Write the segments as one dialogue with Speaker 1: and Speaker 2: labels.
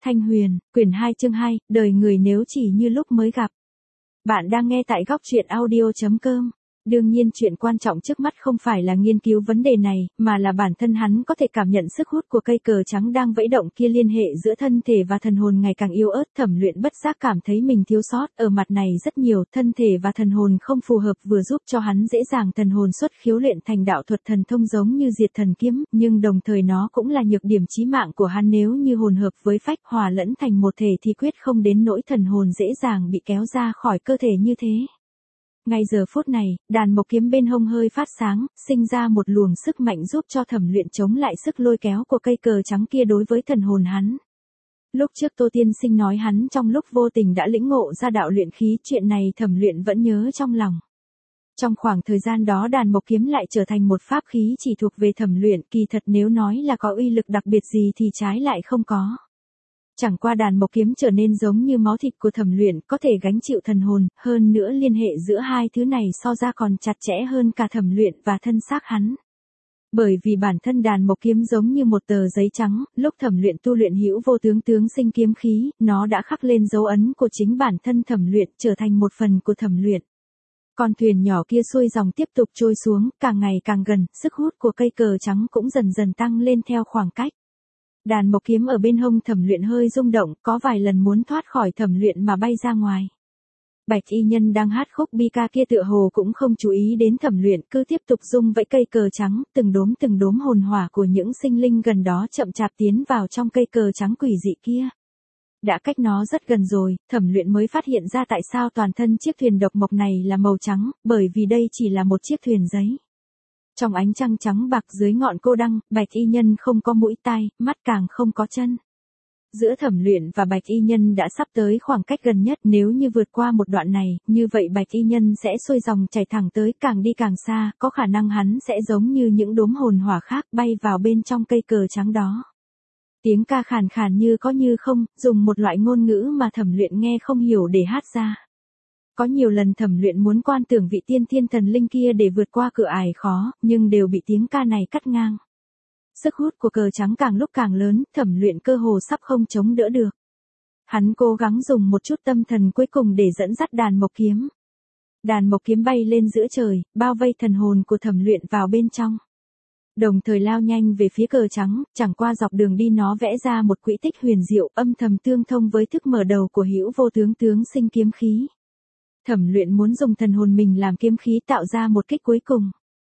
Speaker 1: Thanh Huyền, quyển 2 chương 2, đời người nếu chỉ như lúc mới gặp. Bạn đang nghe tại góc truyện audio.com. Đương nhiên chuyện quan trọng trước mắt không phải là nghiên cứu vấn đề này, mà là bản thân hắn có thể cảm nhận sức hút của cây cờ trắng đang vẫy động kia liên hệ giữa thân thể và thần hồn ngày càng yếu ớt. Thẩm Luyện bất giác cảm thấy mình thiếu sót ở mặt này rất nhiều, thân thể và thần hồn không phù hợp vừa giúp cho hắn dễ dàng thần hồn xuất khiếu luyện thành đạo thuật thần thông giống như Diệt Thần Kiếm, nhưng đồng thời nó cũng là nhược điểm chí mạng của hắn, nếu như hồn hợp với phách hòa lẫn thành một thể thì quyết không đến nỗi thần hồn dễ dàng bị kéo ra khỏi cơ thể như thế. Ngay giờ phút này, đàn mộc kiếm bên hông hơi phát sáng, sinh ra một luồng sức mạnh giúp cho Thẩm Luyện chống lại sức lôi kéo của cây cờ trắng kia đối với thần hồn hắn. Lúc trước Tô Tiên Sinh nói hắn trong lúc vô tình đã lĩnh ngộ ra đạo luyện khí, chuyện này Thẩm Luyện vẫn nhớ trong lòng. Trong khoảng thời gian đó đàn mộc kiếm lại trở thành một pháp khí chỉ thuộc về Thẩm Luyện, kỳ thật nếu nói là có uy lực đặc biệt gì thì trái lại không có. Chẳng qua đàn mộc kiếm trở nên giống như máu thịt của Thẩm Luyện, có thể gánh chịu thần hồn, hơn nữa liên hệ giữa hai thứ này so ra còn chặt chẽ hơn cả Thẩm Luyện và thân xác hắn. Bởi vì bản thân đàn mộc kiếm giống như một tờ giấy trắng, lúc Thẩm Luyện tu luyện hữu vô tướng tướng sinh kiếm khí, nó đã khắc lên dấu ấn của chính bản thân Thẩm Luyện, trở thành một phần của Thẩm Luyện. Con thuyền nhỏ kia xuôi dòng tiếp tục trôi xuống, càng ngày càng gần, sức hút của cây cờ trắng cũng dần dần tăng lên theo khoảng cách. Đàn mộc kiếm ở bên hông Thẩm Luyện hơi rung động, có vài lần muốn thoát khỏi Thẩm Luyện mà bay ra ngoài. Bạch y nhân đang hát khúc bi ca kia tựa hồ cũng không chú ý đến Thẩm Luyện, cứ tiếp tục rung vẫy cây cờ trắng, từng đốm hồn hỏa của những sinh linh gần đó chậm chạp tiến vào trong cây cờ trắng quỷ dị kia. Đã cách nó rất gần rồi, Thẩm Luyện mới phát hiện ra tại sao toàn thân chiếc thuyền độc mộc này là màu trắng, bởi vì đây chỉ là một chiếc thuyền giấy. Trong ánh trăng trắng bạc dưới ngọn cô đăng, Bạch y nhân không có mũi tai, mắt càng không có chân. Giữa Thẩm Luyện và Bạch y nhân đã sắp tới khoảng cách gần nhất, nếu như vượt qua một đoạn này, như vậy Bạch y nhân sẽ xuôi dòng chảy thẳng tới, càng đi càng xa, có khả năng hắn sẽ giống như những đốm hồn hỏa khác bay vào bên trong cây cờ trắng đó. Tiếng ca khàn khàn như có như không, dùng một loại ngôn ngữ mà Thẩm Luyện nghe không hiểu để hát ra. Có nhiều lần Thẩm Luyện muốn quan tưởng vị tiên thiên thần linh kia để vượt qua cửa ải khó, nhưng đều bị tiếng ca này cắt ngang. Sức hút của cờ trắng càng lúc càng lớn, Thẩm Luyện cơ hồ sắp không chống đỡ được. Hắn cố gắng dùng một chút tâm thần cuối cùng để dẫn dắt đàn mộc kiếm. Đàn mộc kiếm bay lên giữa trời, bao vây thần hồn của Thẩm Luyện vào bên trong. Đồng thời lao nhanh về phía cờ trắng, chẳng qua dọc đường đi nó vẽ ra một quỹ tích huyền diệu, âm thầm tương thông với thức mở đầu của hữu vô tướng tướng sinh kiếm khí. Thẩm Luyện muốn dùng thần hồn mình làm kiếm khí tạo ra một kích cuối cùng.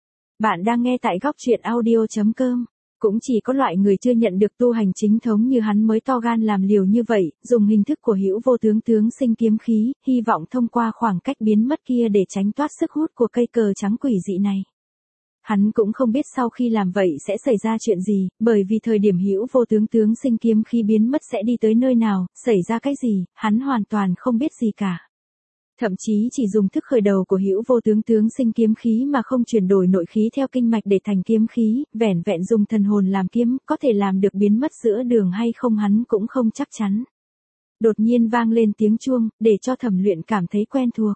Speaker 1: Bạn đang nghe tại góc truyện audio.com. Cũng chỉ có loại người chưa nhận được tu hành chính thống như hắn mới to gan làm liều như vậy, dùng hình thức của hữu vô tướng tướng sinh kiếm khí, hy vọng thông qua khoảng cách biến mất kia để tránh thoát sức hút của cây cờ trắng quỷ dị này. Hắn cũng không biết sau khi làm vậy sẽ xảy ra chuyện gì, bởi vì thời điểm hữu vô tướng tướng sinh kiếm khí biến mất sẽ đi tới nơi nào, xảy ra cái gì, hắn hoàn toàn không biết gì cả. Thậm chí chỉ dùng thức khởi đầu của hữu vô tướng tướng sinh kiếm khí mà không chuyển đổi nội khí theo kinh mạch để thành kiếm khí, vẻn vẹn dùng thần hồn làm kiếm, có thể làm được biến mất giữa đường hay không hắn cũng không chắc chắn. Đột nhiên vang lên tiếng chuông, để cho Thẩm Luyện cảm thấy quen thuộc.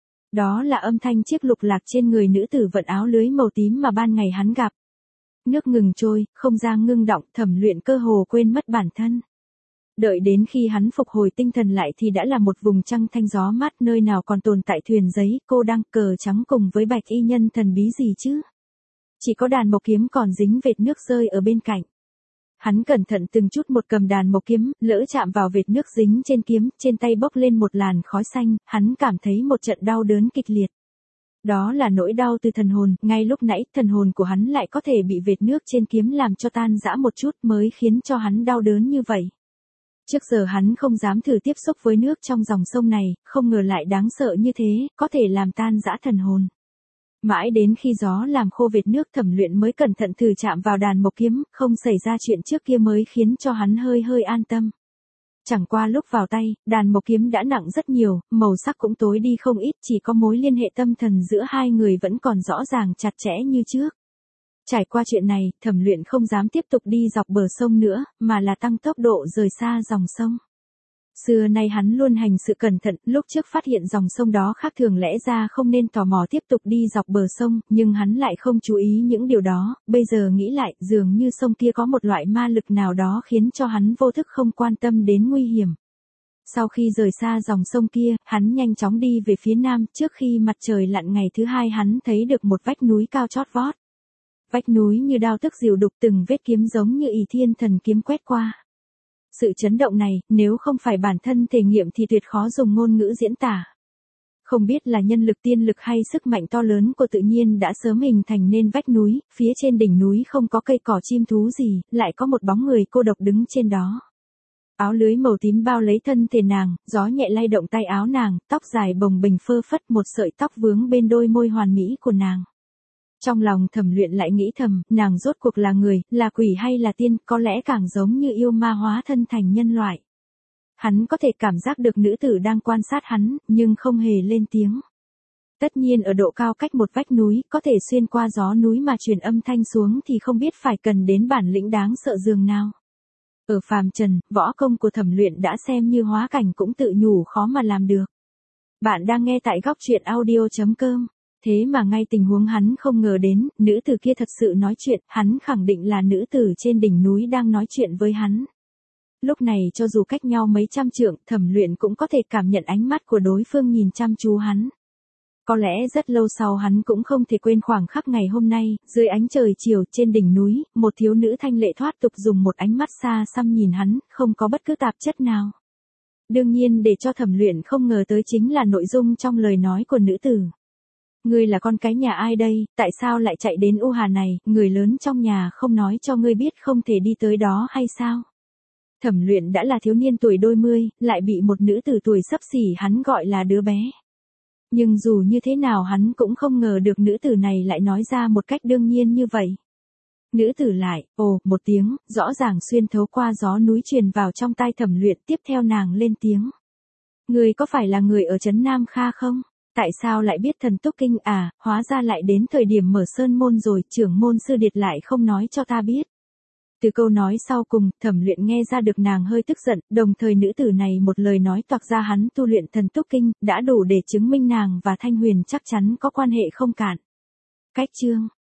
Speaker 1: Đó là âm thanh chiếc lục lạc trên người nữ tử vận áo lưới màu tím mà ban ngày hắn gặp. Nước ngừng trôi, không gian ngưng động, Thẩm Luyện cơ hồ quên mất bản thân. Đợi đến khi hắn phục hồi tinh thần lại thì đã là một vùng trăng thanh gió mát, nơi nào còn tồn tại thuyền giấy, cô đăng, cờ trắng cùng với Bạch y nhân thần bí gì chứ. Chỉ có đàn mộc kiếm còn dính vệt nước rơi ở bên cạnh. Hắn cẩn thận từng chút một cầm đàn mộc kiếm, lỡ chạm vào vệt nước dính trên kiếm, trên tay bốc lên một làn khói xanh, hắn cảm thấy một trận đau đớn kịch liệt. Đó là nỗi đau từ thần hồn, ngay lúc nãy thần hồn của hắn lại có thể bị vệt nước trên kiếm làm cho tan rã một chút mới khiến cho hắn đau đớn như vậy. Trước giờ hắn không dám thử tiếp xúc với nước trong dòng sông này, không ngờ lại đáng sợ như thế, có thể làm tan rã thần hồn. Mãi đến khi gió làm khô vệt nước, Thẩm Luyện mới cẩn thận thử chạm vào đàn mộc kiếm, không xảy ra chuyện trước kia mới khiến cho hắn hơi an tâm. Chẳng qua lúc vào tay, đàn mộc kiếm đã nặng rất nhiều, màu sắc cũng tối đi không ít, chỉ có mối liên hệ tâm thần giữa hai người vẫn còn rõ ràng chặt chẽ như trước. Trải qua chuyện này, Thẩm Luyện không dám tiếp tục đi dọc bờ sông nữa, mà là tăng tốc độ rời xa dòng sông. Xưa nay hắn luôn hành sự cẩn thận, lúc trước phát hiện dòng sông đó khác thường lẽ ra không nên tò mò tiếp tục đi dọc bờ sông, nhưng hắn lại không chú ý những điều đó, bây giờ nghĩ lại, dường như sông kia có một loại ma lực nào đó khiến cho hắn vô thức không quan tâm đến nguy hiểm. Sau khi rời xa dòng sông kia, hắn nhanh chóng đi về phía nam, trước khi mặt trời lặn ngày thứ hai hắn thấy được một vách núi cao chót vót. Vách núi như đao tức diều đục, từng vết kiếm giống như ỷ thiên thần kiếm quét qua. Sự chấn động này, nếu không phải bản thân thể nghiệm thì tuyệt khó dùng ngôn ngữ diễn tả. Không biết là nhân lực tiên lực hay sức mạnh to lớn của tự nhiên đã sớm hình thành nên vách núi, phía trên đỉnh núi không có cây cỏ chim thú gì, lại có một bóng người cô độc đứng trên đó. Áo lưới màu tím bao lấy thân thể nàng, gió nhẹ lay động tay áo nàng, tóc dài bồng bềnh phơ phất, một sợi tóc vướng bên đôi môi hoàn mỹ của nàng. Trong lòng Thẩm Luyện lại nghĩ thầm, nàng rốt cuộc là người, là quỷ hay là tiên, có lẽ càng giống như yêu ma hóa thân thành nhân loại. Hắn có thể cảm giác được nữ tử đang quan sát hắn, nhưng không hề lên tiếng. Tất nhiên ở độ cao cách một vách núi, có thể xuyên qua gió núi mà truyền âm thanh xuống thì không biết phải cần đến bản lĩnh đáng sợ dường nào. Ở phàm trần, võ công của Thẩm Luyện đã xem như hóa cảnh cũng tự nhủ khó mà làm được. Bạn đang nghe tại góc truyện audio.com. Thế mà ngay tình huống hắn không ngờ đến, nữ tử kia thật sự nói chuyện, hắn khẳng định là nữ tử trên đỉnh núi đang nói chuyện với hắn. Lúc này cho dù cách nhau mấy trăm trượng, Thẩm Luyện cũng có thể cảm nhận ánh mắt của đối phương nhìn chăm chú hắn. Có lẽ rất lâu sau hắn cũng không thể quên khoảng khắc ngày hôm nay, dưới ánh trời chiều trên đỉnh núi, một thiếu nữ thanh lệ thoát tục dùng một ánh mắt xa xăm nhìn hắn, không có bất cứ tạp chất nào. Đương nhiên để cho Thẩm Luyện không ngờ tới chính là nội dung trong lời nói của nữ tử. Ngươi là con cái nhà ai đây, tại sao lại chạy đến U Hà này, người lớn trong nhà không nói cho ngươi biết không thể đi tới đó hay sao? Thẩm Luyện đã là thiếu niên tuổi đôi mươi, lại bị một nữ tử tuổi xấp xỉ hắn gọi là đứa bé. Nhưng dù như thế nào hắn cũng không ngờ được nữ tử này lại nói ra một cách đương nhiên như vậy. Nữ tử lại, ồ, một tiếng, rõ ràng xuyên thấu qua gió núi truyền vào trong tai Thẩm Luyện, tiếp theo nàng lên tiếng. Ngươi có phải là người ở trấn Nam Kha không? Tại sao lại biết thần túc kinh à, hóa ra lại đến thời điểm mở sơn môn rồi, trưởng môn sư điệt lại không nói cho ta biết. Từ câu nói sau cùng, Thẩm Luyện nghe ra được nàng hơi tức giận, đồng thời nữ tử này một lời nói toạc ra hắn tu luyện thần túc kinh, đã đủ để chứng minh nàng và Thanh Huyền chắc chắn có quan hệ không cạn. Cách chương